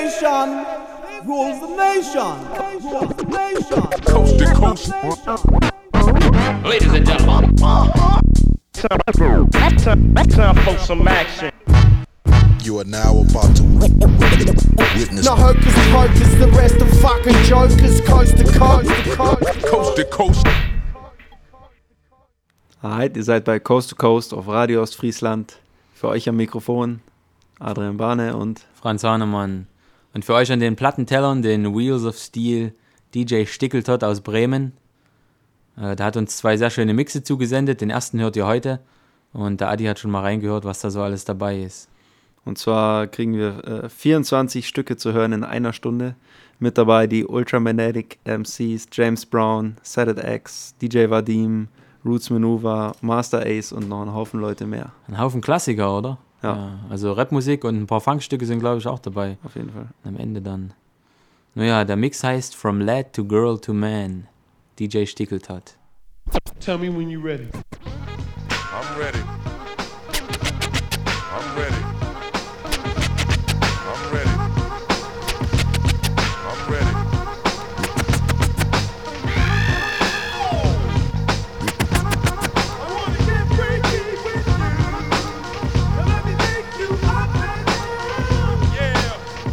nation rules the nation. Rules the nation. Coast to coast. Ladies and gentlemen. Time for some action. You are now about to witness. No hocus pocus, the rest of fucking jokers. Coast to coast, to coast. Coast to coast. Hi, ihr seid bei Coast to Coast auf Radio Ostfriesland. Für euch am Mikrofon Adrian Barne und Franz Hahnemann. Und für euch an den Plattentellern den Wheels of Steel DJ Stickeltott aus Bremen. Der hat uns 2 sehr schöne Mixe zugesendet. Den ersten hört ihr heute. Und der Adi hat schon mal reingehört, was da so alles dabei ist. Und zwar kriegen wir 24 Stücke zu hören in einer Stunde. Mit dabei die Ultramagnetic MCs, James Brown, Set It X, DJ Vadim, Roots Maneuver, Master Ace und noch ein Haufen Leute mehr. Ein Haufen Klassiker, oder? Ja. Also Rapmusik und ein paar Funkstücke sind, glaube ich, auch dabei. Auf jeden Fall. Am Ende dann. Naja, der Mix heißt From Lad to Girl to Man. DJ Stickeltott. Tell me when you're ready. I'm ready. I'm ready. I'm ready. I'm ready. I wanna get freaky with you. Now let me make you up and down. Yeah.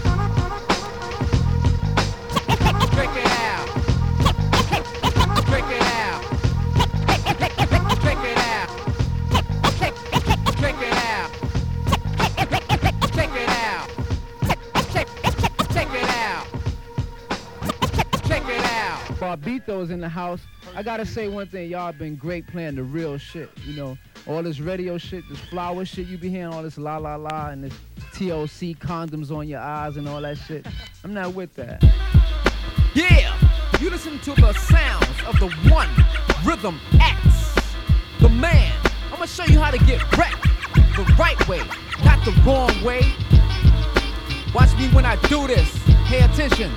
Break it out. Break it out. Break it out. Break it out. Check it out. Check it out. Check it out. Barbito's in the house. I gotta say one thing, y'all been great playing the real shit, you know. All this radio shit, this flower shit you be hearing, all this la la la and this TLC condoms on your eyes and all that shit. I'm not with that. Yeah, you listen to the sounds of the one Rhythm X, the man. I'm gonna show you how to get wrecked the right way, not the wrong way. Watch me when I do this. Pay attention.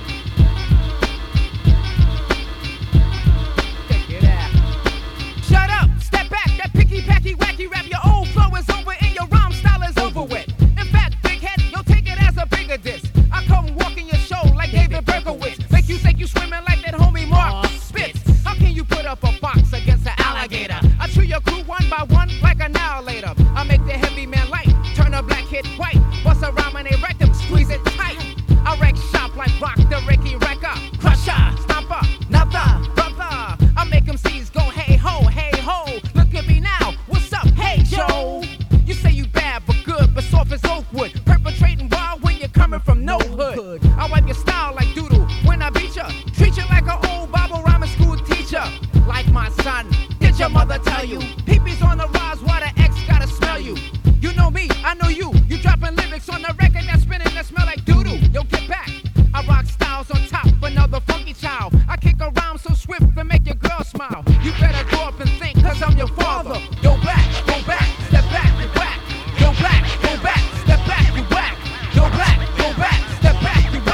Check it out. Shut up, step back. That picky, packy, wacky rap. Your old flow is over and your rhyme style is over with. In fact, big head, you'll take it as a bigger diss. I come walking your show like David Berkowitz. Make you think you swimming like that homie Mark Spitz. How can you put up a fox against an alligator? I chew your crew one by one like an annihilator. I make the heavy man light, turn a black kid white. Bust a rhyme and they wreck them, squeeze it tight. I wreck shop like Rock the Ricky Wrecker. Crusher, stomper, another brother. I make them C's go hey ho, look at me now, what's up, hey Joe? You say you bad but good, but soft as Oakwood. Perpetrating wild when you're coming from no hood. I wipe your style like doodle when I beat ya. Treat you like an old Bible rhyming school teacher. Like my son, did your mother tell you? Peepees on the rise, why the X gotta smell you? You know me, I know you. You dropping lyrics on the record that's spinning that smell like doodoo. Yo, get back. I rock styles on top, another funky child. I kick a rhyme so swift and make your girl smile. You better go up and think, cause I'm your father. Go back, step back, you whack. Go back, step back, you whack. Go back, step back, you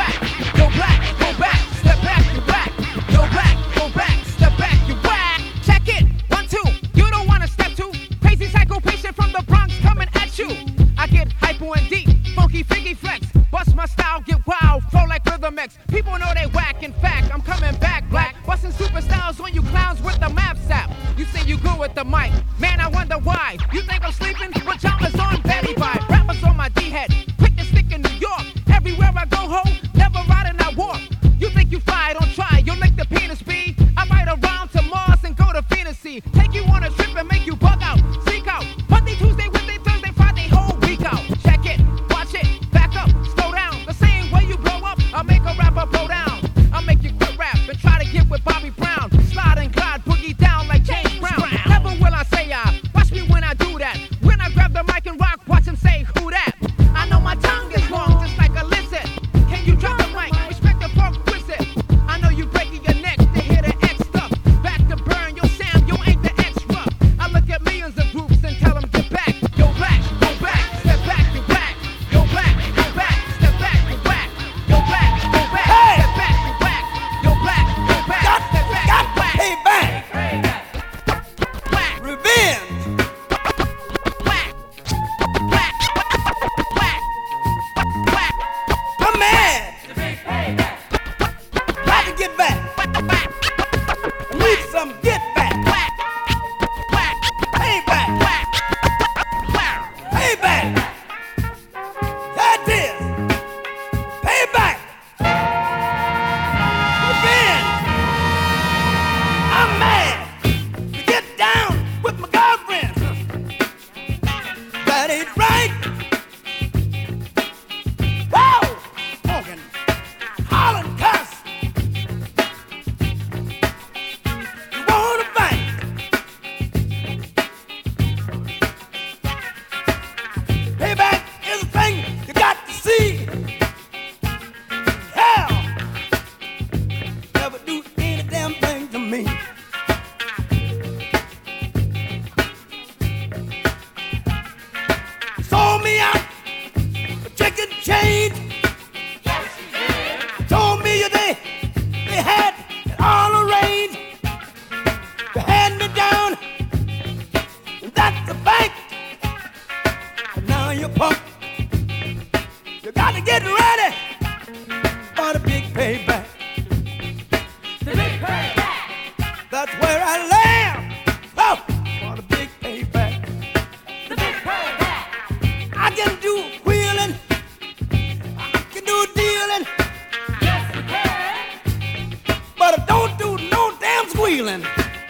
get ready for the big payback. The big payback. That's where I land. Oh, for the big payback. The big payback. I can do wheeling. I can do dealing. Yes, you can. But I don't do no damn squealing.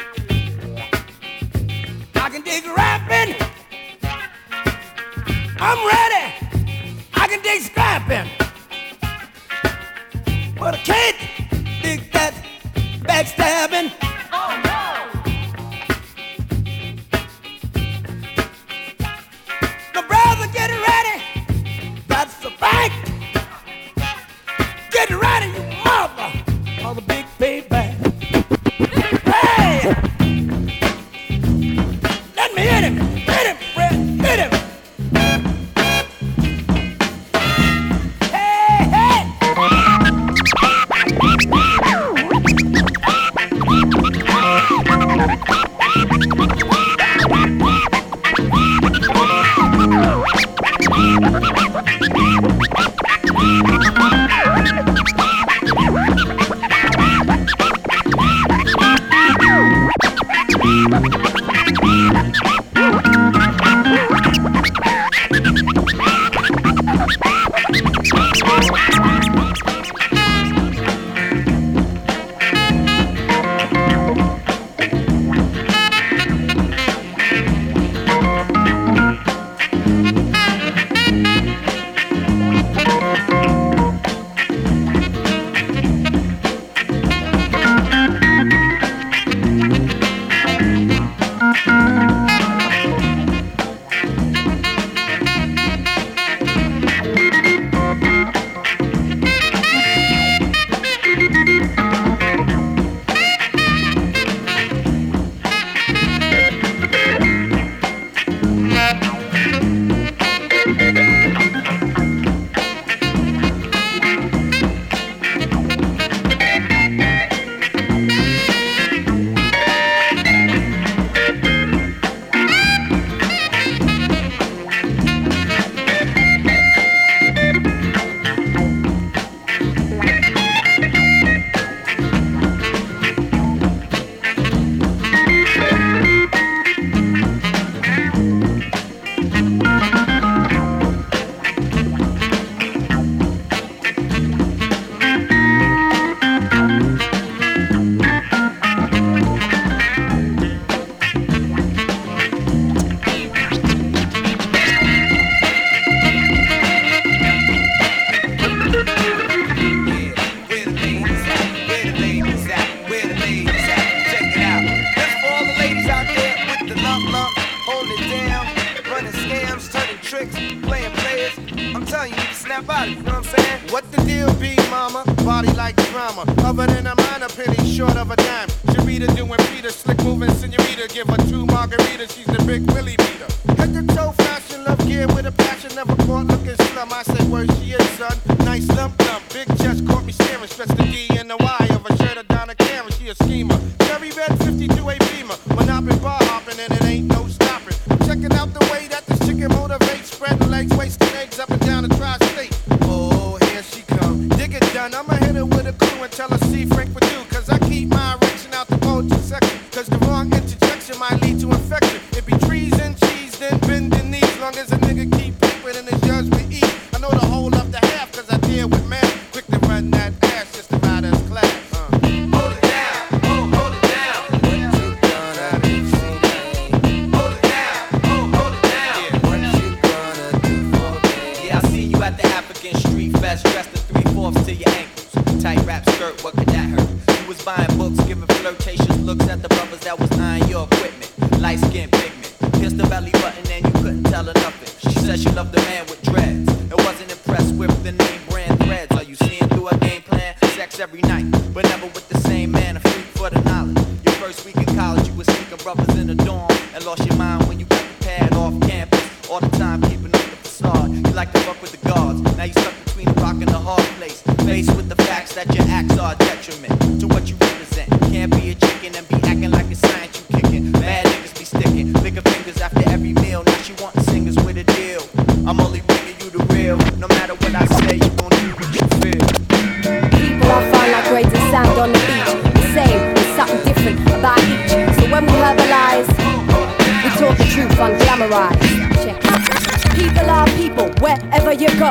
I can dig rapping. I'm ready. I can dig scrapping. But I can't dig that backstabbing. Oh no! The brother, get ready. That's the bank. Get ready, you mother, for the big payback. Hey! Let me hit him. Hit him, Fred. Hit him. Hey, hey! that body, you know what I'm saying? What the deal be, mama? Body like drama. Other than a minor penny, short of a dime. Sharita doing Peter, slick moving senorita. Give her 2 margaritas, she's the big Willie beater. Head to toe fashion, love gear with a passion. Never caught looking slum. I say where she is, son. Nice lump lump, big chest caught me staring. Stretch the D and the Y of a shirt of Donna Karen. She a schemer. Cherry red 52A Beamer. When I've been bar hopping and it ain't no stopping. Checking out the way that this chicken motivates. Spreading legs, wasting eggs up and down the tri-state. Oh, here she come. Dig it done. I'ma hit her with a clue and tell her see Frank for you. Cause I keep my erection out the poetry section. Cause the wrong interjection might lead to infection. It be trees and cheese, then bending knees. Long as a nigga keep peeping and his judge we eat. I know the whole of the half cause I deal with man. Quick to run that ass just to ride as class. Hold it down, hold it down. What you gonna do for me? Hold it down, hold it down. Yeah. What you gonna do for me? Yeah, I seen you at the African Street Fest, dressed in 3/4 to your ankles. Tight wrap skirt, what could that hurt? You was buying books, giving flirtatious looks at the brothers that was eyeing your equipment. Light skin pigment, kissed the belly button and you couldn't tell her nothing. She said she loved the man with dreads and wasn't impressed with the name brand threads. Are you seeing through a game plan? Sex every night, but never with the same man. A freak for the knowledge. Your first week in college, you was sneaking brothers in the dorm and lost your mind when you got the pad off campus. All the time keeping up the facade. You like to fuck with the guards. Now you stuck between the rock and the hard place. Faced with the facts that your acts are a detriment to what you represent. Can't be a chicken and be acting like a science you kicking. Mad niggas be sticking bigger fingers after every meal. Now she wantin' singers with a deal. I'm only bringing you the real. No matter what I say, you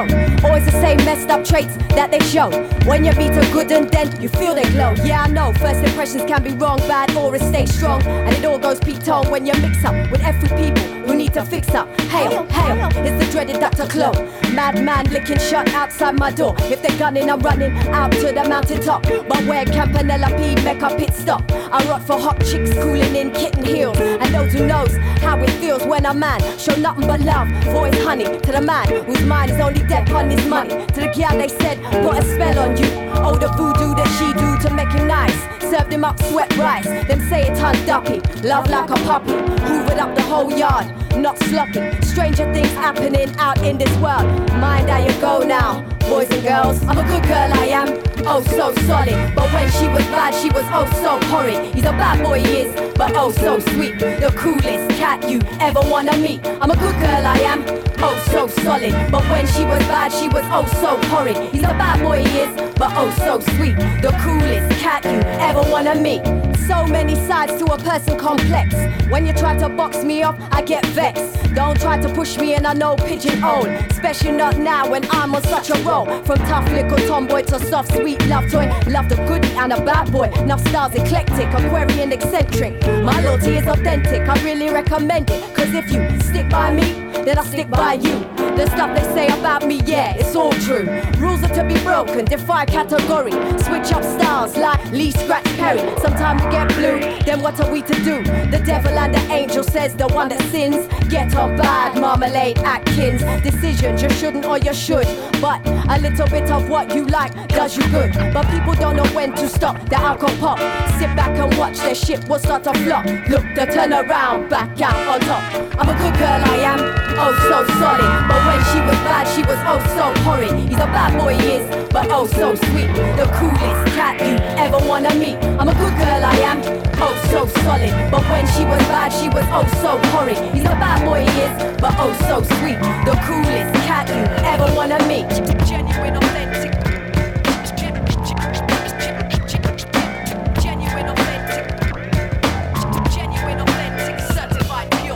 low. Always the same messed up traits that they show. When you meet a good and then you feel they glow. Yeah, I know, first impressions can be wrong, bad or it stays strong. And it all goes Pete-tone when you mix up with every people who need to fix up. Hail, hail, it's the dreaded Dr. Clo. Madman licking shut outside my door. If they're gunning, I'm running out to the mountain top. But where Campanella P make a pit stop. I rock for hot chicks cooling in kitten heels. And those who knows how it feels when a man show nothing but love for his honey. To the man whose mind is only dead on his money. To the gal they said put a spell on you. Oh, the voodoo that she do to make him nice. Served him up sweat rice. Them say it turned duppy. Love like a puppy. Hoovered up the whole yard. Not sloppy. Stranger things happening out in this world. Mind how you go now, boys and girls. I'm a good girl, I am. Oh, so solid. But when she was bad, she was oh so horrid. He's a bad boy, he is, but oh so sweet. The coolest cat you ever wanna meet. I'm a good girl, I am. Oh, so solid. But when she was bad, she was oh so horrid. He's a bad boy, he is, but oh so sweet. The coolest cat you ever wanna meet. So many sides to a person complex. When you try to box me up, I get vexed. Don't try to push me in a no pigeonhole. Especially not now when I'm on such a roll. From tough little tomboy to soft sweet love toy. Love the goodie and a bad boy. Enough styles eclectic, Aquarian eccentric. My loyalty is authentic, I really recommend it. Cause if you stick by me, then I stick by you. The stuff they say about me, yeah, it's all true. Rules are to be broken, defy category. Switch up styles like Lee Scratch Perry. Sometimes we get blue, then what are we to do? The devil and the angel says the one that sins. Get on bad, Marmalade Atkins. Decisions you shouldn't or you should. But a little bit of what you like does you good. But people don't know when to stop the alcohol pop. Sit back and watch their shit will start to flop. Look, they turn around, back out on top. I'm a good girl, I am, oh so solid. But when she was bad, she was oh so horrid. He's a bad boy, he is, but oh so sweet. The coolest cat you ever wanna meet. I'm a good girl, I am, oh so solid. But when she was bad, she was oh so horrid. He's a bad boy, he is, but oh so sweet. The coolest cat you ever wanna meet. Genuine, authentic. Genuine, authentic. Genuine, authentic, certified pure.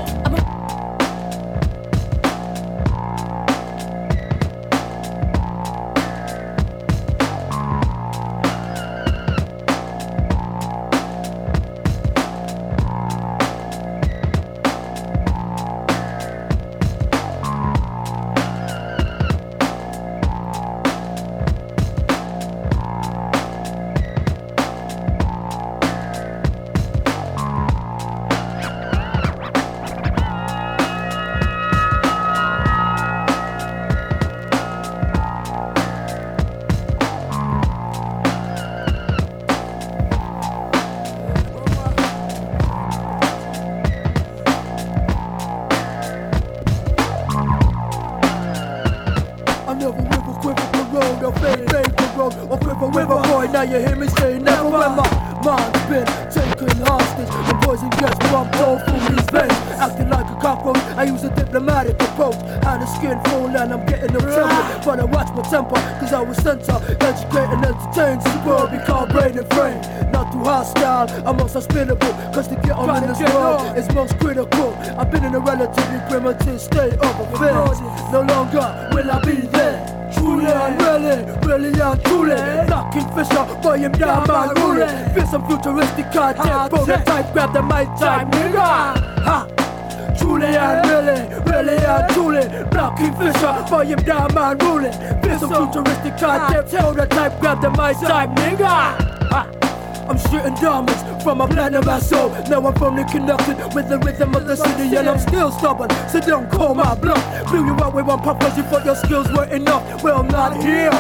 Now you hear me say never when my mind's been taken hostage. The poison gets pumped all through these veins. Acting like a cockroach, I use a diplomatic approach. Had a skin full and I'm getting no trouble. But I watch my temper, cause I was sent to educate and entertain. Super be called brain and frame. Not too hostile, I'm most hospitable. Cause to get on in this world is most critical. I've been in a relatively primitive state of affairs. No longer will I be there. Truly and really and truly. Knocking Fisher, boy him down man ruling. Feel some futuristic content, prototype, grab the mic time, nigga. Ha! Truly and really and truly. Knocking Fisher, boy him down man ruling. Feel some futuristic content, prototype, grab the mic time, nigga. Ha! I'm shooting diamonds from a planet of my soul. Now I'm firmly connected with the rhythm of the city. And I'm still stubborn, so don't call my bluff. Blew you out with one pop cause you thought your skills were enough. Well, not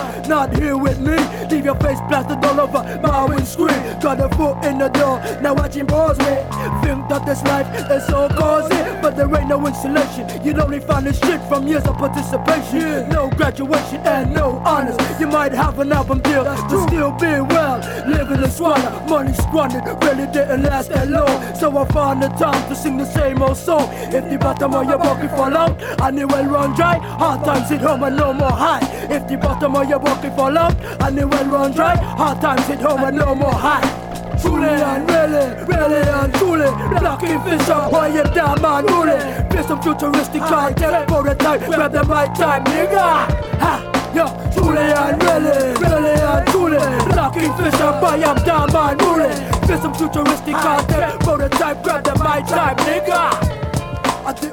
here with me. Leave your face blasted all over my windscreen. Got a foot in the door, now watching balls me. Think that this life is so cozy, but there ain't no insulation. You'd only find this shit from years of participation. No graduation and no honors. You might have an album deal, but still be well. Living in squalor. Money squandered, really didn't last that long. So I found the time to sing the same old song. If the bottom of your bucket fall out, and it will run dry. Hard times hit home and no more high. If the bottom of your bucket fall out, and it will run dry. Hard times hit home and no more high. truly and really and truly. Blocking Fisher, why you damn man bully? Play some futuristic content for the type, grab the mic time, nigga. Ha, yo, truly and really and truly. Blocking Fisher, why you damn man bully? Play some futuristic content for the type, grab the mic time, nigga. I think.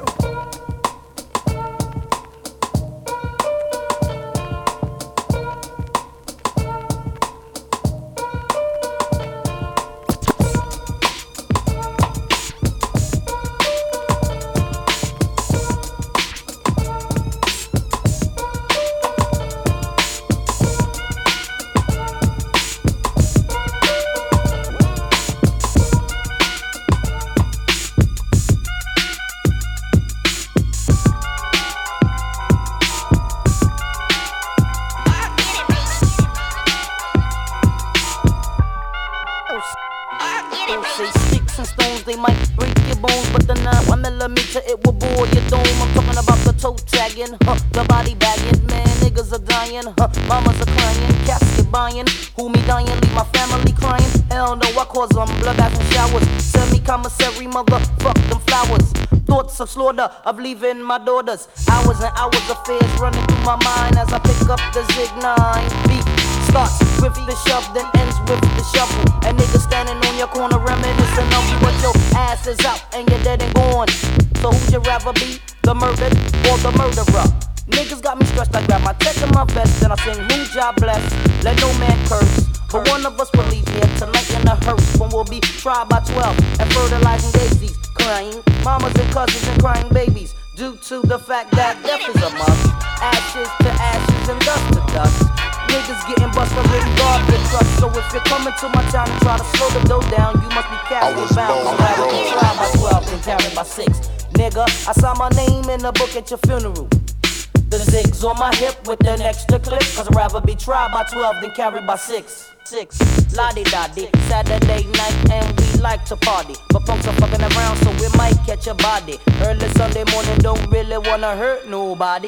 The body bagging, man, niggas are dying, mamas are crying, casket buying, who me dying, leave my family crying, hell no, I cause them bloodbaths and showers, semi-commissary, motherfuck them flowers, thoughts of slaughter, of leaving my daughters, hours and hours of fears running through my mind as I pick up the Zig 9, beat starts with the shove, then ends with the shovel, and niggas standing on your corner reminiscing of you, but your ass is out and you're dead and gone, so who'd you rather be, the murdered or the murderer? Niggas got me stressed, I grab my tech and my vest, and I sing who job bless, let no man curse. But one of us will leave here tonight in a hearse, when we'll be tried by 12 and fertilizing daisies, crying mamas and cousins and crying babies, due to the fact that death is a must. Ashes to ashes and dust to dust. Niggas getting bust for really garbage trust. So if you're coming to my town and try to slow the dough down, you must be casting bound. So rather be tried by 12 and carried by 6. Nigga, I saw my name in the book at your funeral. The zigs on my hip with an extra clip, cause I'd rather be tried by 12 than carried by 6. La-di-da-di, Saturday night and we like to party, but punks are fucking around so we might catch a body. Early Sunday morning don't really wanna hurt nobody.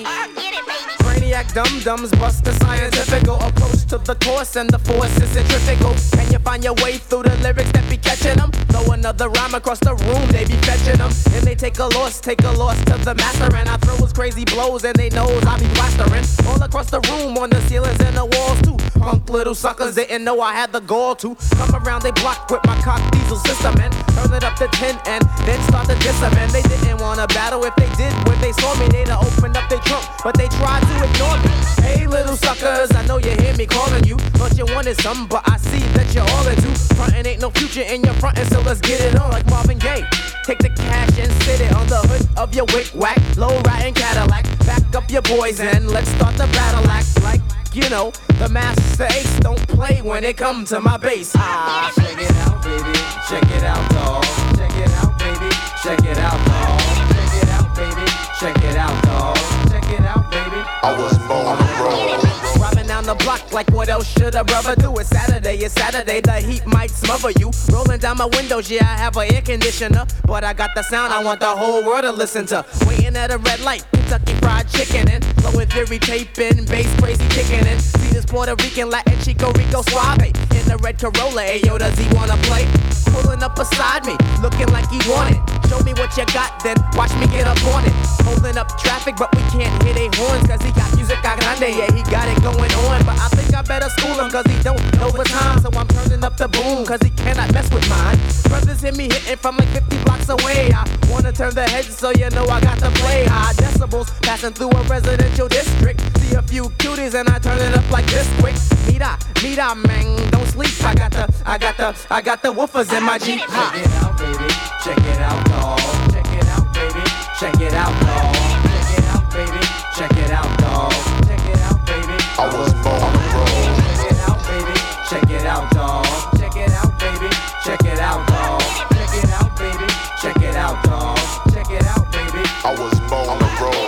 Brainiac dum-dums bust the scientific approach to the course, and the force is centrifugal. Can you find your way through the lyrics that be catching them? Throw another rhyme across the room, they be fetching them. And they take a loss to the master, and I throw his crazy blows and they knows I be blastering all across the room, on the ceilings and the walls too. Punk little suckers didn't know I had the gall to come around they block with my cock diesel system and turn it up to 10 and then start to diss them. And they didn't wanna battle. If they did, when they saw me, they'd have opened up their trunk, but they tried to ignore me. Hey little suckers, I know you hear me calling you, but you wanted something, but I see that you're all into frontin'. Ain't no future in your frontin', so let's get it on like Marvin Gaye. Take the cash and sit it on the hood of your wick-wack, low-riding Cadillac. Back up your boys and let's start the battle act like, you know, the Master Ace don't play when it comes to my bass. Ah, check it out, baby. Check it out, dawg. Check it out, baby. Check it out, dawg. Check it out, baby. Check it out, dawg. Check it out, baby. I was born to roll. Driving down the block like what else should a brother do? It's Saturday, the heat might smother you. Rolling down my windows, yeah, I have an air conditioner, but I got the sound I want the whole world to listen to. Waiting at a red light, Kentucky Fried Chicken and flowing theory taping, bass crazy kicking in. See this Puerto Rican, Latin, Chico Rico Suave in the red Corolla. Ayo, does he wanna play? Pulling up beside me, looking like he wanted. Show me what you got, then watch me get up on it. Holding up traffic, but we can't hear they horns, cause he got music a grande, yeah, he got it going on. But I think I better school him, cause he don't know the time. So I'm turning up the boom, cause he cannot mess with mine. Brothers hear me hitting from like 50 blocks away. I wanna turn the heads, so you know I got to play. High decibels, passing through a residential district. See a few cuties and I turn it up like this quick. Mira, man, don't sleep. I got the woofers in my Jeep. Check it out, baby. Check it out, dawg. Check it out, baby. Check it out, dawg. Check it out, baby. Check it out, dawg. Check it out, baby. I was born to roll. Check it out, baby. Check it out, dawg. Check it out, baby. Check it out, dawg. Check it out, baby. Check it out, dawg. Check it out, baby. I was born to roll.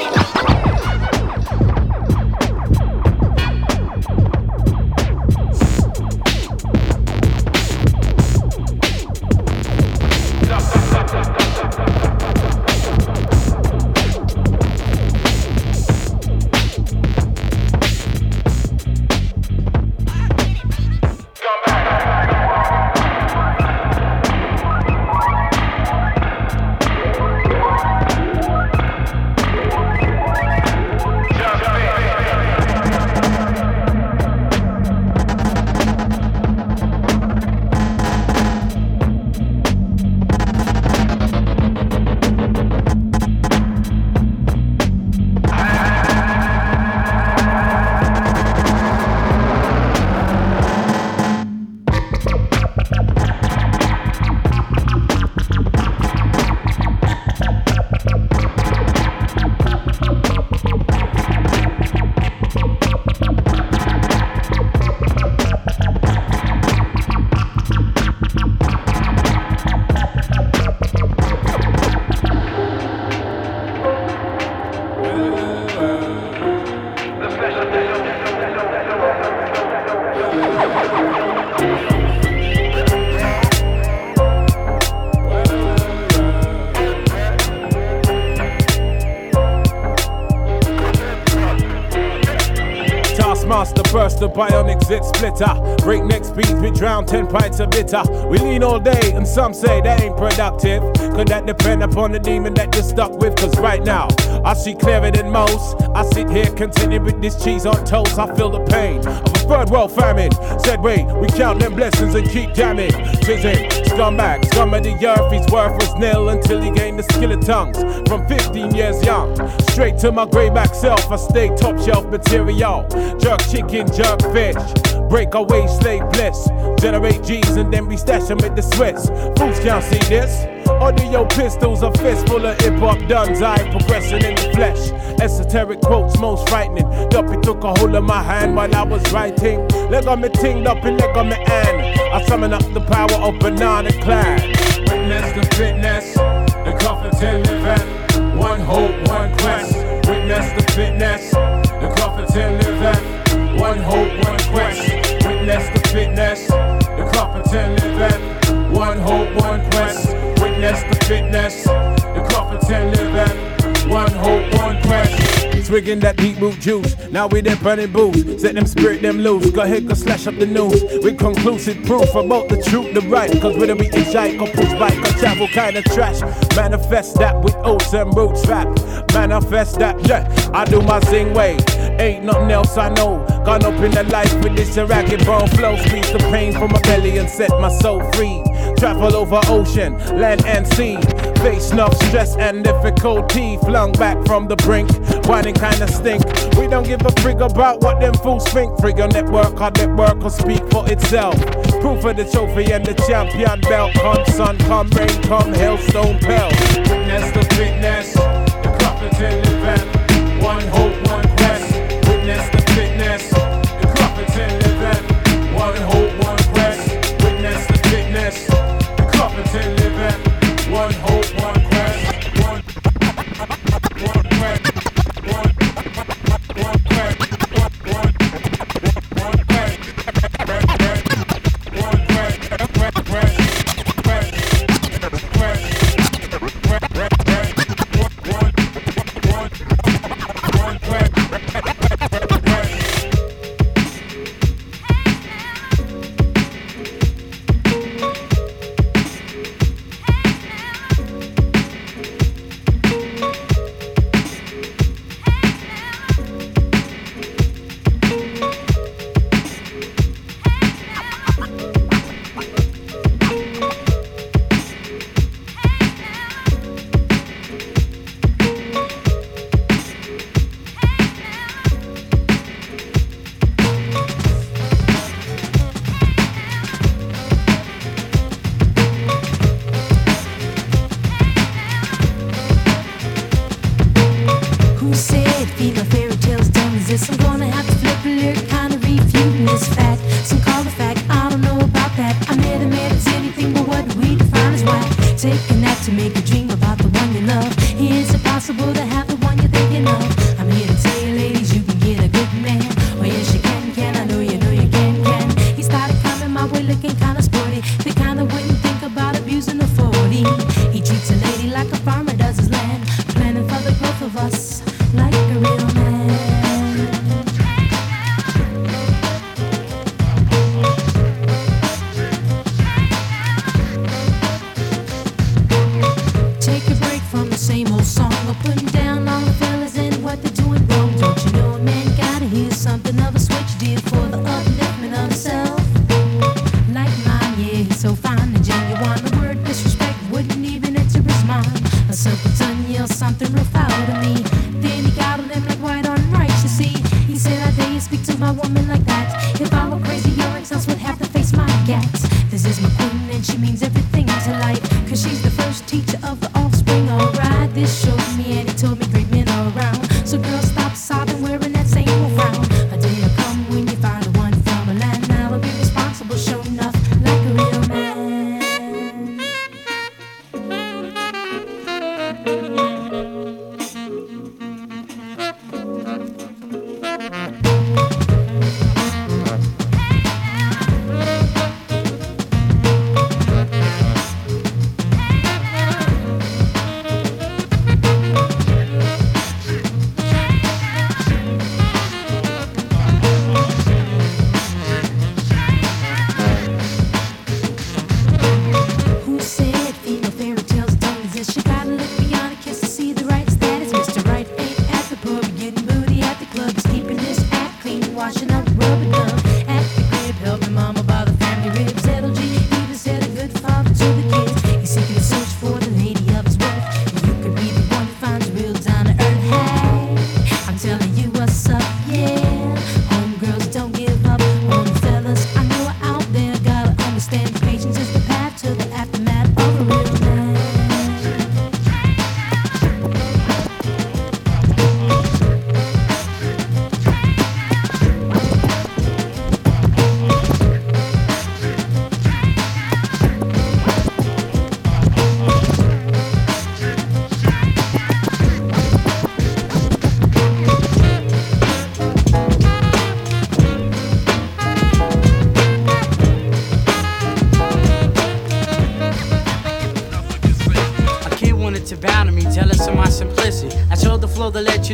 the bionic zit splitter. Breakneck speeds, we drown 10 pints of bitter. We lean all day, and some say that ain't productive. Could that depend upon the demon that you're stuck with? Cause right now, I see clearer than most. I sit here contented with this cheese on toast. I feel the pain of a third world famine. Said wait, we count them blessings and keep jamming. Tis scumbag, scum of the earth. His worth was nil until he gained the skill of tongues. From 15 years young, straight to my greyback self, I stay top shelf material. Jerk chicken, jerk fish, break away slave bliss. Generate G's and then we stash them with the Swiss. Fools can't see this. Audio pistols, a fist full of hip-hop duns. I progressing in the flesh. Esoteric quotes, most frightening. Duppy took a hold of my hand while I was writing. Leg on me ting, Duppy leg on me hand. I summon up the power of Banana Clan. Witness the fitness, the comfort and live at. One hope, one quest. Witness the fitness, the comfort and live at. One hope, one quest. Witness the fitness, the comfort and live at. One hope, one quest. Witness the fitness, the comfort and live at. One hope, one quest. Swigging that deep root juice, now we there burning booze. Set them spirit them loose, go ahead, go slash up the news. With conclusive proof about the truth, the right. Cause whether we hitchhike or push bike or travel kind of trash. Manifest that with oats and roots rap. Manifest that, yeah, I do my sing way. Ain't nothing else I know. Gone up in the life with this ragged bone flow. Squeeze the pain from my belly and set my soul free. Travel over ocean, land and sea. Face enough stress and difficulty. Flung back from the brink, whining kinda stink. We don't give a frig about what them fools think. Frig your network, our network will speak for itself. Proof of the trophy and the champion belt. Come sun, come rain, come hailstone pelt. Witness the fitness, the comfort and live at. One hope, one quest. Witness the fitness, the comfort and live at. One hope, one quest. Witness the fitness, the comfort and live at. One hope, one quest. One quest. One quest.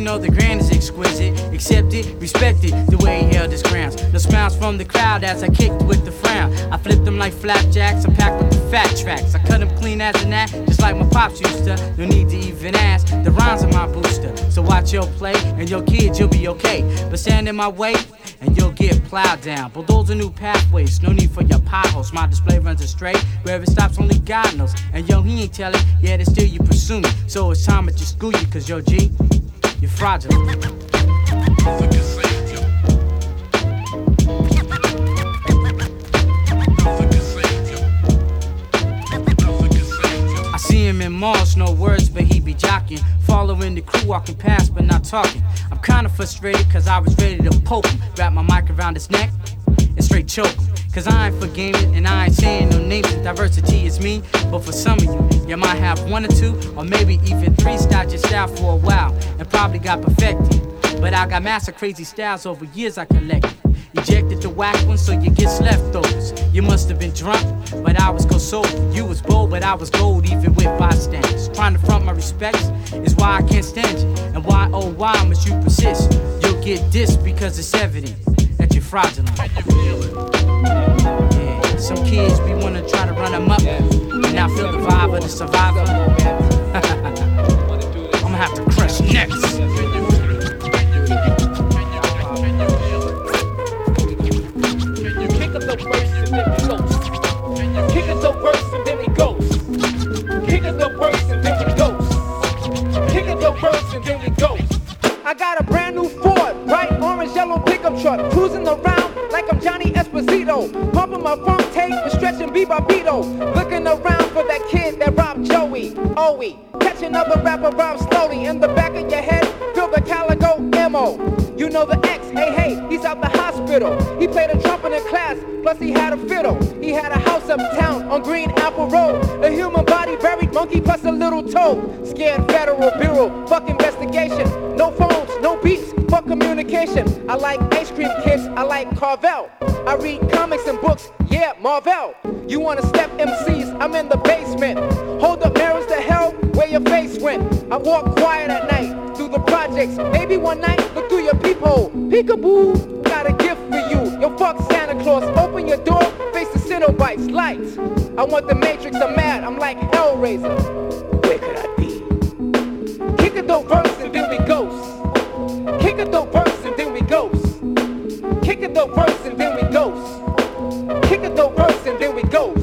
know the grand is exquisite. Accept it, respect it, the way he held his crowns. No smiles from the crowd as I kicked with the frown. I flipped them like flapjacks, I packed with the fat tracks. I cut them clean as an act, just like my pops used to. No need to even ask, the rhymes are my booster. So watch your play, and your kids, you'll be okay. But stand in my way, and you'll get plowed down. Bulldoze new pathways, no need for your potholes. My display runs it straight, where it stops only God knows. And yo, he ain't telling, yeah, that still you pursue me. So it's time to just school you, cause yo, G, you're fraudulent. I see him in malls, no words, but he be jocking. Following the crew, walking past, but not talking. I'm kinda frustrated, cause I was ready to poke him. Wrap my mic around his neck and straight choke him. Cause I ain't for gaming, and I ain't saying no names. Diversity is me, but for some of you might have one or two, or maybe even three styles your style for a while, and probably got perfected. But I got master crazy styles over years I collected. Ejected the whack one so you get leftovers. You must have been drunk, but I was sober. You was bold, but I was gold, even with bystanders. Trying to front my respects is why I can't stand you. And why, oh why must you persist? You'll get dissed because it's evident that you're fraudulent. Yeah, some kids be wanna try to run them up, and I feel the vibe of the survivor. I'ma have to crush next. Kick it the verse and then we ghost. Kick it the verse and then we ghost. Kick it the verse and then we ghost. I got a brand new Ford, bright orange yellow pickup truck, cruising around like I'm Johnny Esposito, pumping my funk tape and stretching Bebopito, looking around for that kid that robbed Joey. Catch another rapper rob slowly. In the back of your head, feel the calico ammo. You know the X, hey, he's out the hospital. He played a trumpet in class, plus he had a fiddle. He had a house uptown on Green Apple Road. A human body buried, monkey plus a little toe. Scared federal bureau, fuck investigation. No phones, no beats, fuck communication. I like ice cream kits, I like Carvel. I read comics and books, yeah, Marvel. You wanna step MCs, I'm in the basement. Hold up mirrors to hell, where your face went. I walk quiet at night, through the projects. Maybe one night, look through your peephole. Peekaboo, got a gift for you. Yo, fuck Santa Claus, open your door, face the Cenobites, lights. I want the Matrix, I'm mad, I'm like Hellraiser. Where could I be? Kick it the verse and then we ghost. Kick it the verse and then we ghost. Kick it the verse and then we ghost. Kick it the verse and then we ghost.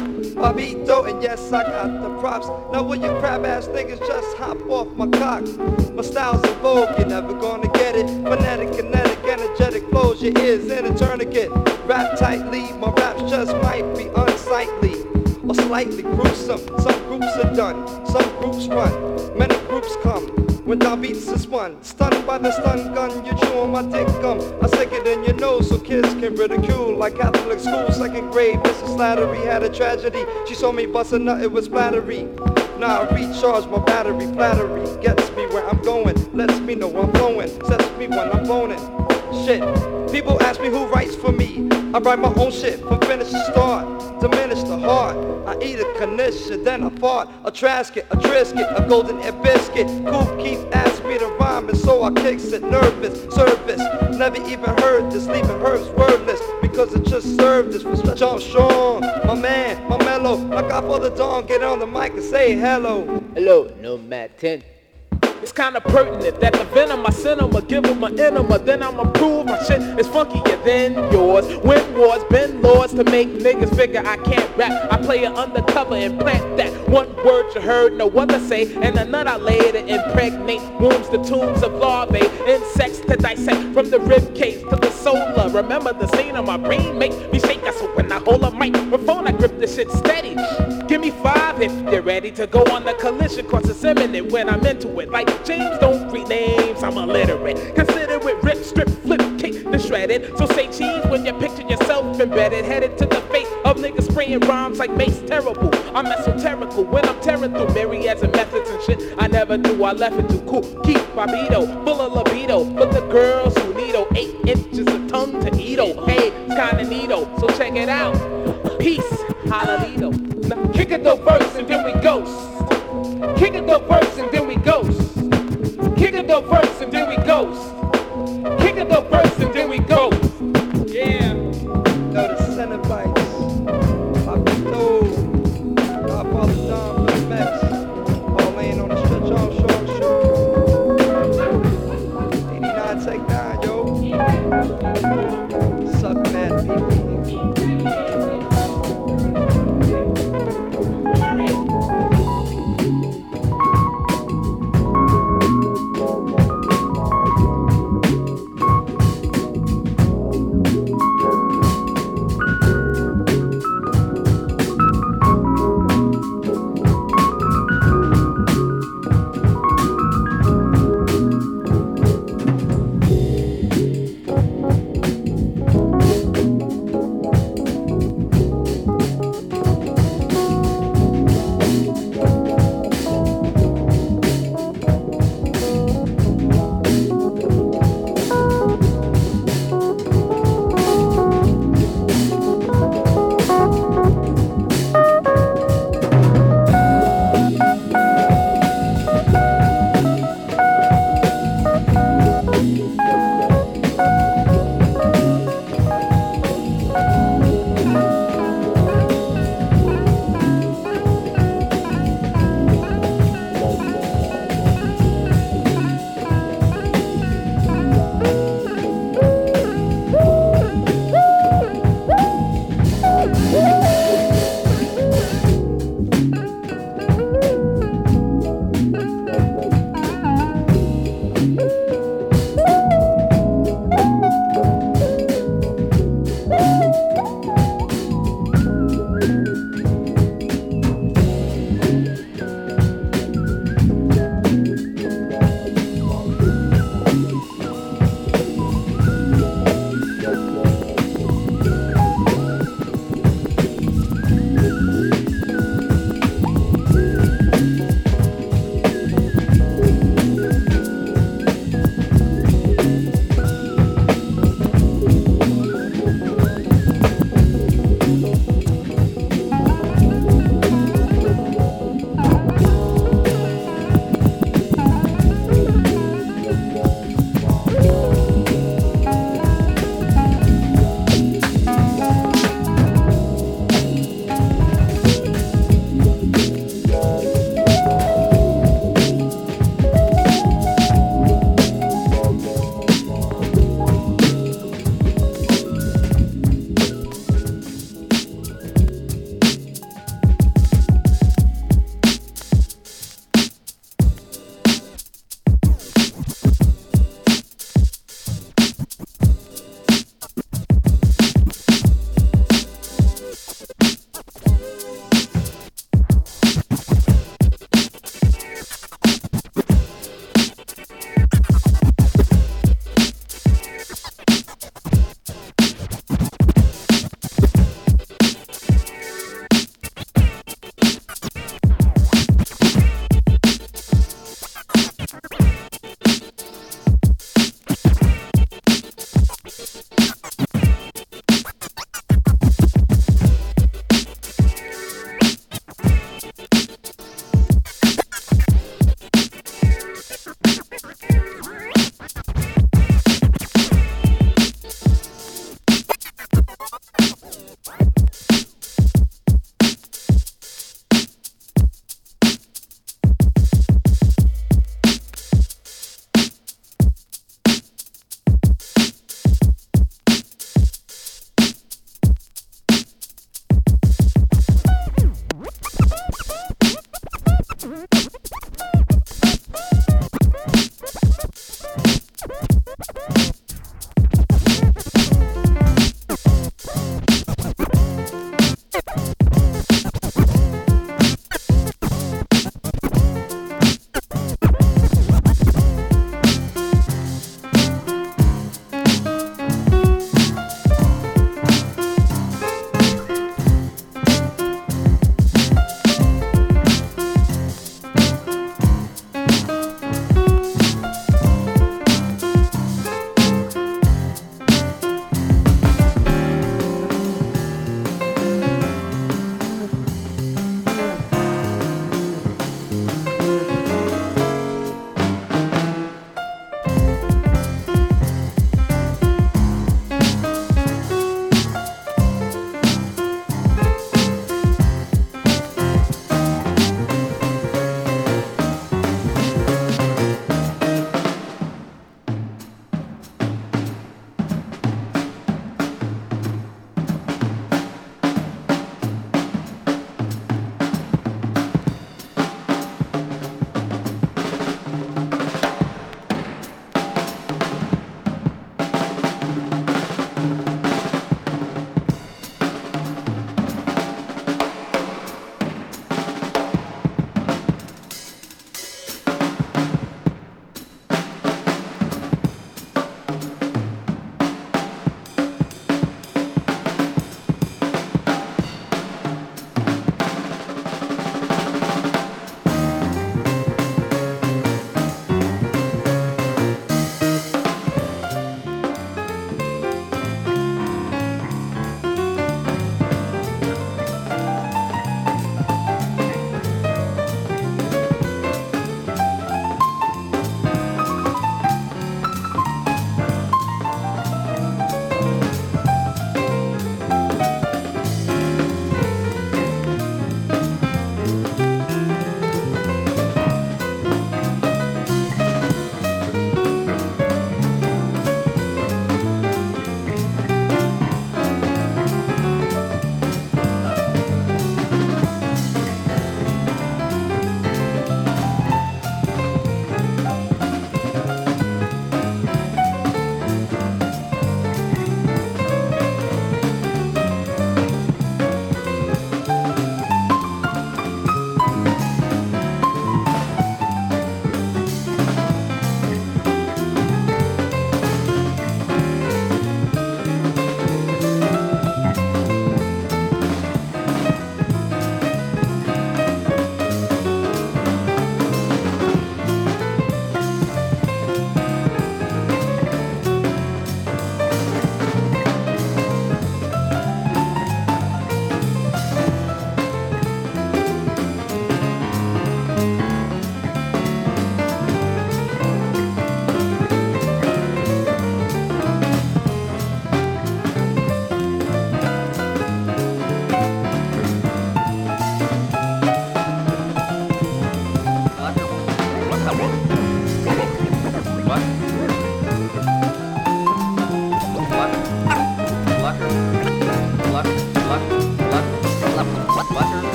Papito, and yes, I got the props. Now will you crab ass niggas just hop off my cock? My style's in vogue, you're never gonna get it. Phonetic, kinetic, energetic flows, your ears in a tourniquet. Rap tightly, my raps just might be unsightly or slightly gruesome. Some groups are done, some groups run, many groups come. When down beats is spun, stunned by the stun gun, you chew on my dick gum. I stick it in your nose so kids can ridicule. Like Catholic school, second grade, Mrs. Slattery had a tragedy. She saw me bust a nut, it was flattery. Now I recharge my battery, flattery gets me where I'm going, lets me know I'm flowing, sets me when I'm phoning. Shit, people ask me who writes for me. I write my own shit from finish to start, diminish the heart. I eat a knish, then I fart, a Trasket, a Trisket, a golden air biscuit. Coop Keith asked me to rhyme and so I kicks it, nervous, service. Never even heard this, leaving herbs wordless, because it just served this for Jump Sean, my man, my mellow. My Godfather Don, get on the mic and say hello. Hello, Nomad 10. It's kinda pertinent that the venom I send him, give him an enema, then I'ma prove my shit is funkier than yours. Win wars, bend laws to make niggas figure I can't rap. I play it undercover and plant that one word you heard no other say, and a nut I lay to impregnate wombs, the tombs of larvae, insects to dissect from the rib cage to the solar. Remember the scene on my brain make me shake, so when I hold a microphone I grip this shit steady. Give me 5 if you're ready to go on the collision course. It's imminent when I'm into it. Like James don't read names, I'm illiterate. Consider it rip, strip, flip, kick, then shredded. So say cheese when you picture yourself embedded. Headed to the fate of niggas spraying rhymes like Mace terrible. I'm esoterical when I'm tearing through myriads of methods and shit. I never do, I left it too cool. Keep Bobito, full of libido. But the girls who need 8 inches of tongue to eat. Hey, it's kinda neato, so check it out. Peace, hallelujah. Now kick it the verse and then we ghost. Kick it the verse and then we ghost. Kick it the verse and then we ghost. Kick it the verse and then we ghost. Yeah. Yo, the Cenobites. Papito. Godfather Don Bill Max. All laying on the stretch Armstrong shoe. 89 take 9, yo. Suck that, baby.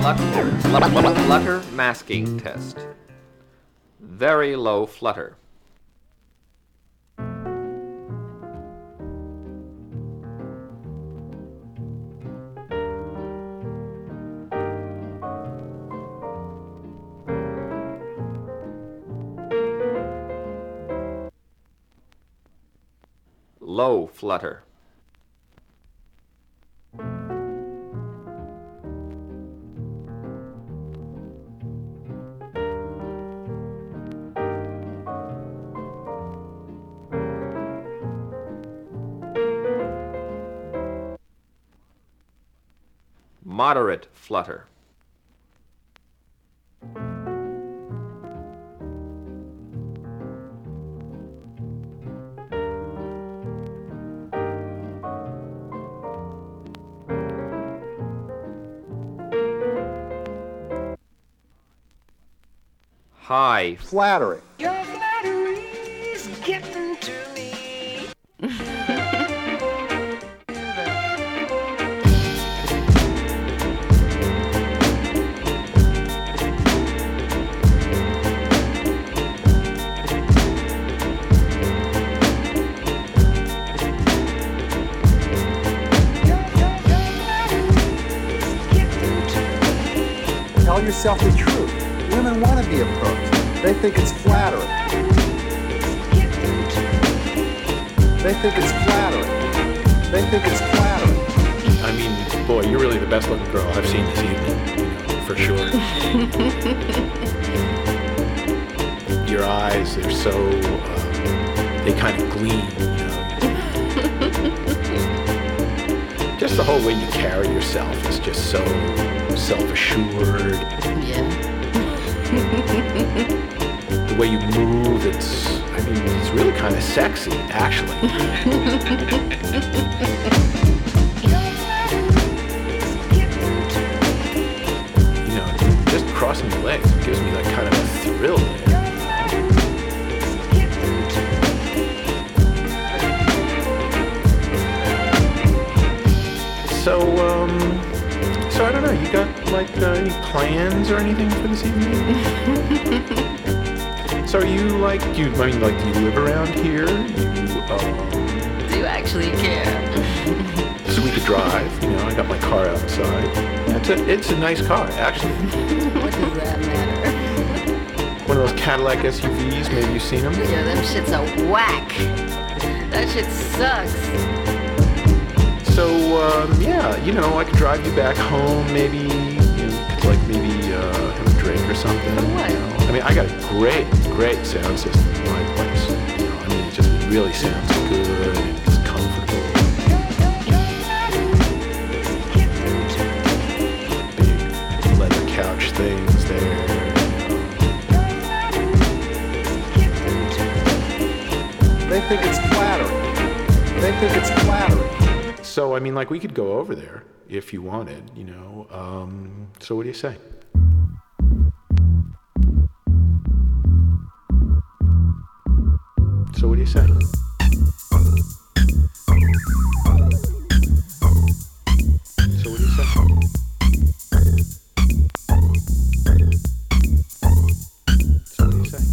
Flutter masking test. Very low flutter. Low flutter. Moderate flutter. High flattering. Your flattery's getting to me. Tell yourself the truth. Women want to be approached. They think it's flattering. They think it's flattering. They think it's flattering. I mean, boy, you're really the best looking girl I've seen this evening, for sure. Your eyes, they're so, they kind of gleam, Just the whole way you carry yourself is just so self-assured. Yeah. The way you move, it's really kind of sexy, actually. Just crossing your legs gives me that kind of a thrill there. So I don't know, you got any plans or anything for this evening? So are you do you live around here? Do you actually care? So we could drive, I got my car outside. It's a nice car, actually. What does that matter? One of those Cadillac SUVs, maybe you've seen them? Yeah, them shits are whack. That shit sucks. So, I could drive you back home, maybe, have a drink or something. For what? I got a great sound system in my place. It just really sounds good and it's comfortable. Big leather couch things there. They think it's flattering. They think it's flattering. So, we could go over there if you wanted, So what do you say? So what do you say? So what do you say? So what do you say?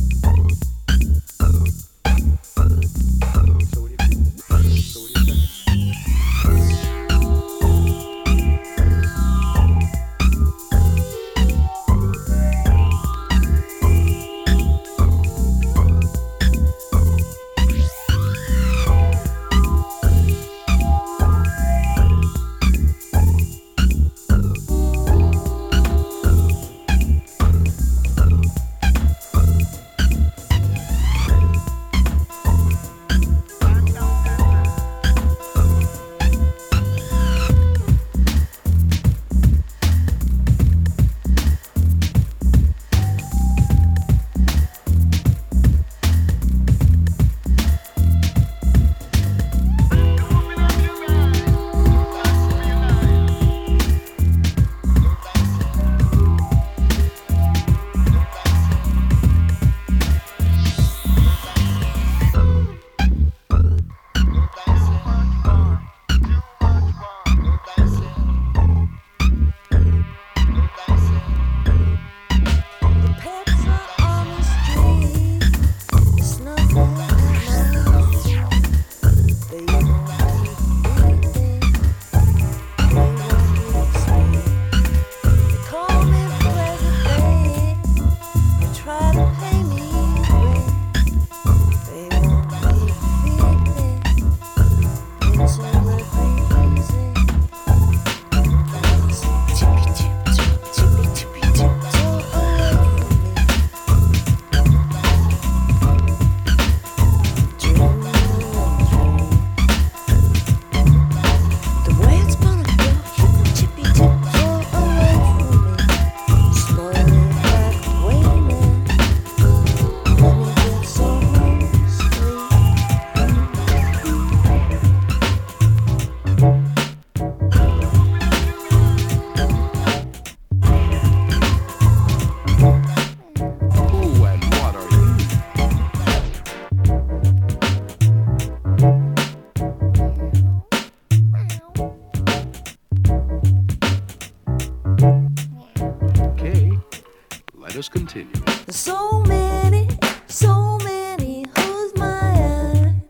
So many, who's mine?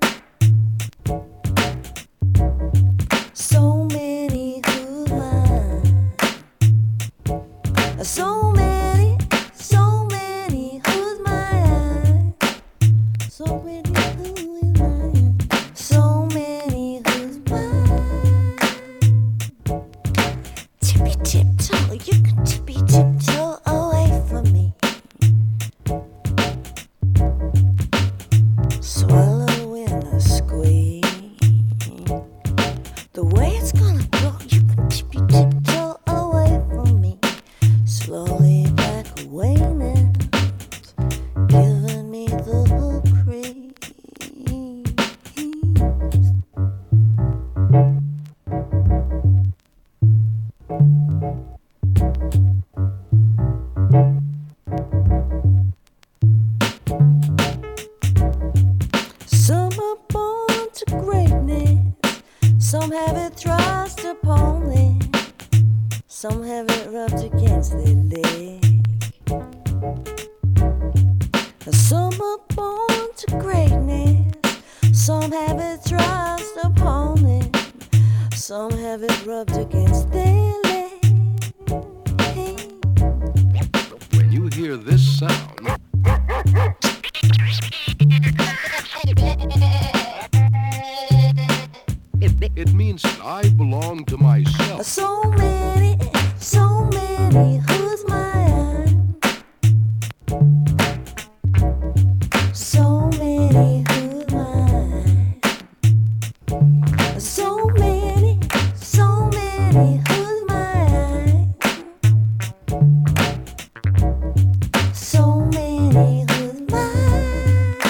So many, who's mine? So many, who's mine? So many, who's mine? So many, who's mine? Tippy tiptoe, you can tippy tiptoe away from me. Swallowing a squeeze. The way it's gonna go, you can tippy tiptoe away from me. Slowly back away now, giving me the whole crease. Some are born to greatness, some have it thrust upon them, some have it rubbed against their leg. Some are born to greatness, some have it thrust upon them, some have it rubbed against their leg. When you hear this sound, it means that I belong to myself. So many, who's mine? So many, who's mine? So many, who's mine? So many, who's mine?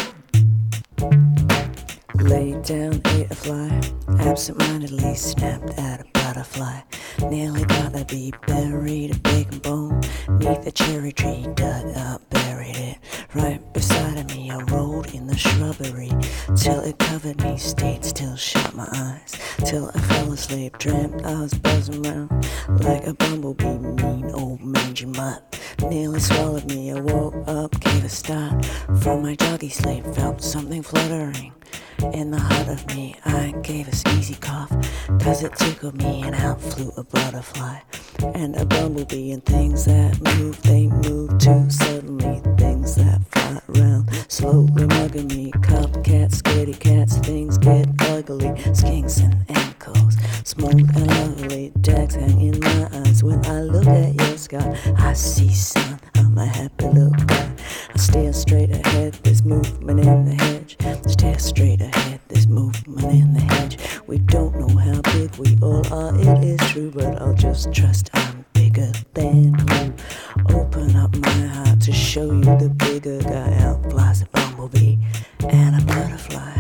Laid down, ate a fly, absent-mindedly snapped at a butterfly. Nearly got the bee, buried a bacon bone neath a cherry tree, dug up, buried it right beside of me. I rolled in the shrubbery till it covered me, stayed still, shut my eyes till I fell asleep. Dreamt I was buzzing round like a bumblebee, mean old mangy mutt nearly swallowed me. I woke up, gave a start from my doggy sleep, felt something fluttering in the heart of me. I gave a sneezy cough, cause it tickled me, and out flew a butterfly and a bumblebee. And things that move, they move too suddenly. Things that fly around, slowly mugging me. Copycats, scaredy cats, things get ugly. Skinks and ankles, smoke and lovely. Dags hang in my eyes when I look at your sky. I see sun, I'm a happy little guy. I stare straight ahead, there's movement in the hedge. Stare straight ahead, there's movement in the hedge. We don't know how big we all are, it is true, but I'll just trust I'm bigger than you. Open up my heart to show you the bigger guy. Out flies a bumblebee and a butterfly.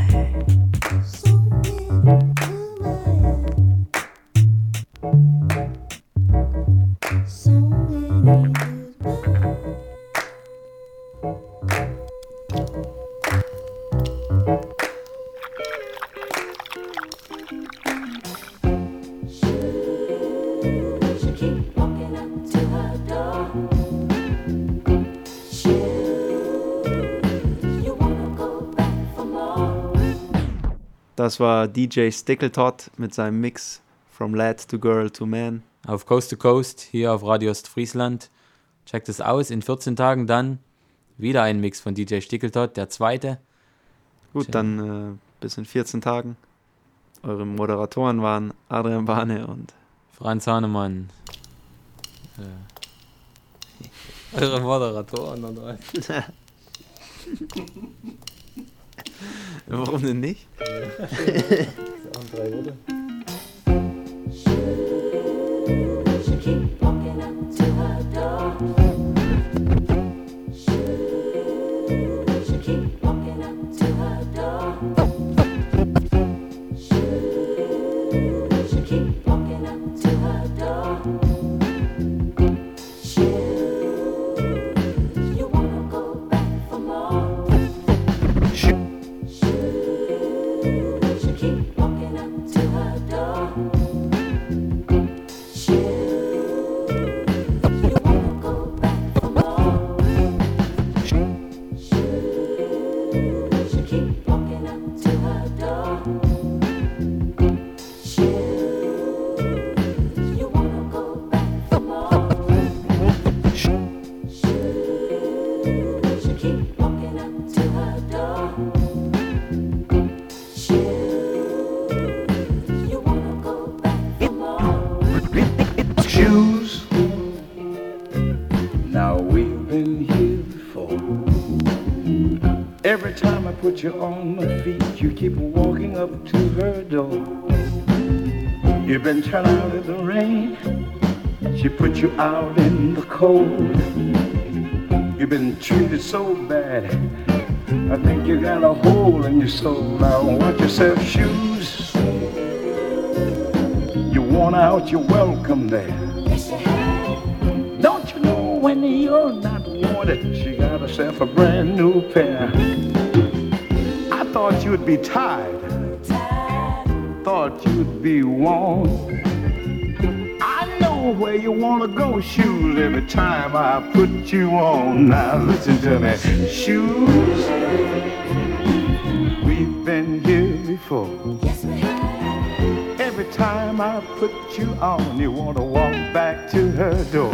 So many Das war DJ Stickeltott mit seinem Mix From Lad to Girl to Man. Auf Coast to Coast, hier auf Radio Ostfriesland. Checkt es aus, in 14 Tagen dann wieder ein Mix von DJ Stickeltott, der zweite. Gut, dann bis in 14 Tagen. Eure Moderatoren waren Adrian Bahne und Franz Hahnemann. Eure Moderatoren und Warum denn nicht? Das sind 3 Worte. keep walking up to her Shoes. Now we've been here before. Every time I put you on my feet, you keep walking up to her door. You've been turned out in the rain. She put you out in the cold. You've been treated so bad. I think you got a hole in your soul. Now watch yourself, shoes. You worn out, you're welcome there. Don't you know when you're not wanted, she got herself a brand new pair. I thought you'd be tired, thought you'd be worn. I know where you wanna go, shoes, every time I put you on. Now listen to me, shoes. We've been here before. Every time I put you on, you want to walk back to her door.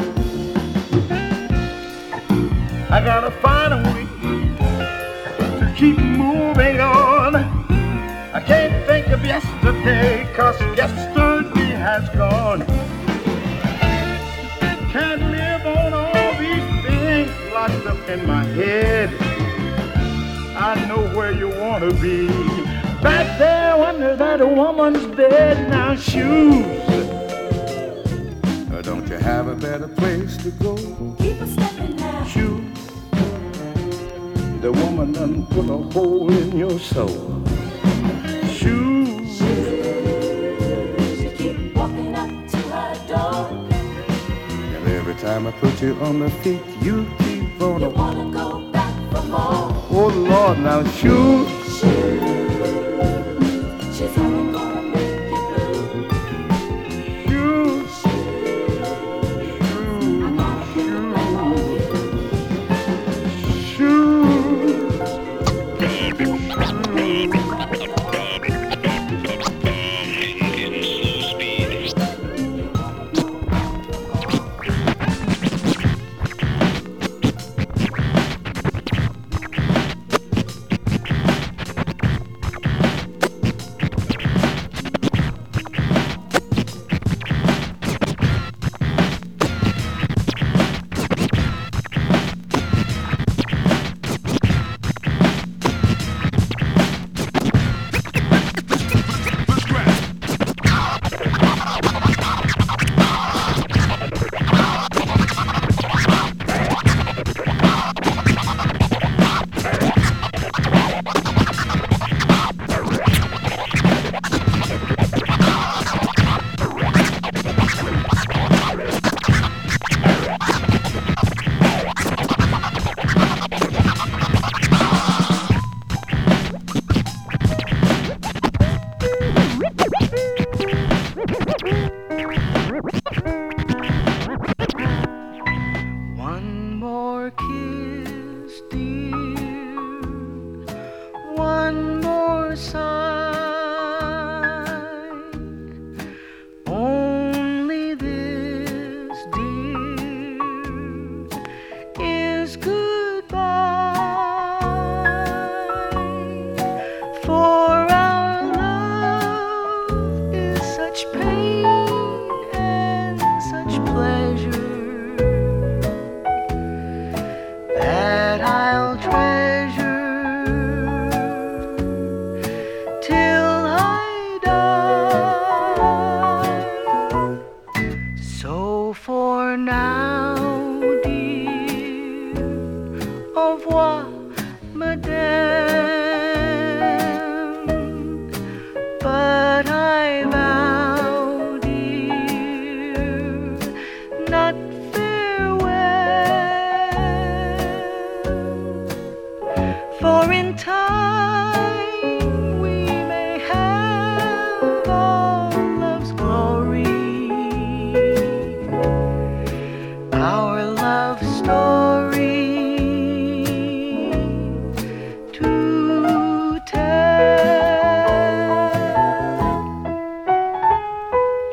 I gotta find a way to keep moving on. I can't think of yesterday, 'cause yesterday has gone. Can't live on all these things locked up in my head. I know where you want to be. Back there under that woman's bed. Now shoes, don't you have a better place to go? Keep a stepping now. Shoes, the woman done put a hole in your soul. Shoes, you keep walking up to her door. And every time I put you on the feet, you keep on. You wanna go back for more. Oh Lord, now shoes. She's only gonna make you blue. Shoes.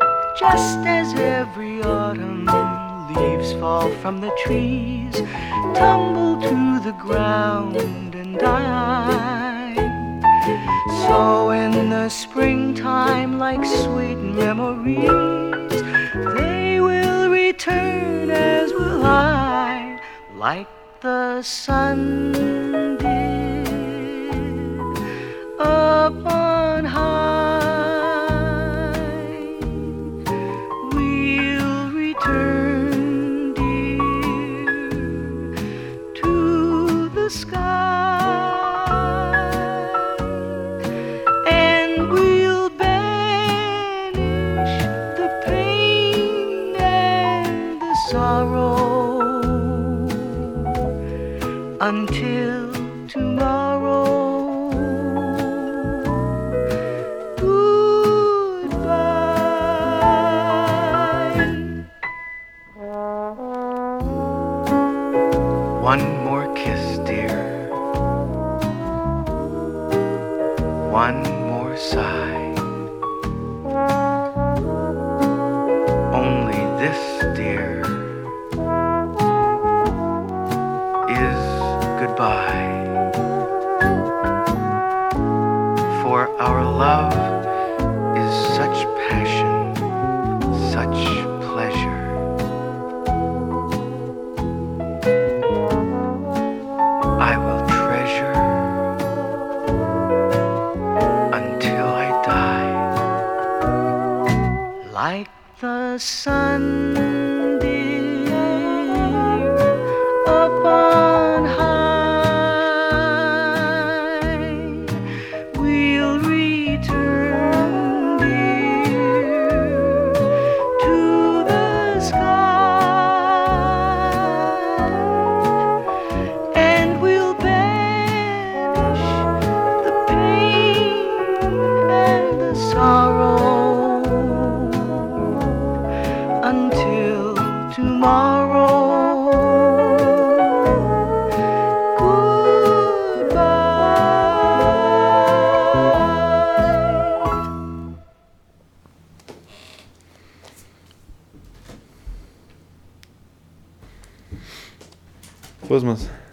Just as every autumn leaves fall from the trees, tumble to the ground and die. So in the springtime, like sweet memories, they will return, as will I, like the sun did upon high. We'll return, dear, to the sky, and we'll banish the pain and the sorrow until tomorrow. One more kiss, dear. One more sigh. Only this, dear, is goodbye. For our love is such passion, such pleasure. I will treasure until I die, like the sun dear upon high. We'll return, dear, to the sky, and we'll banish the pain and the sorrow until tomorrow. So ist wir's.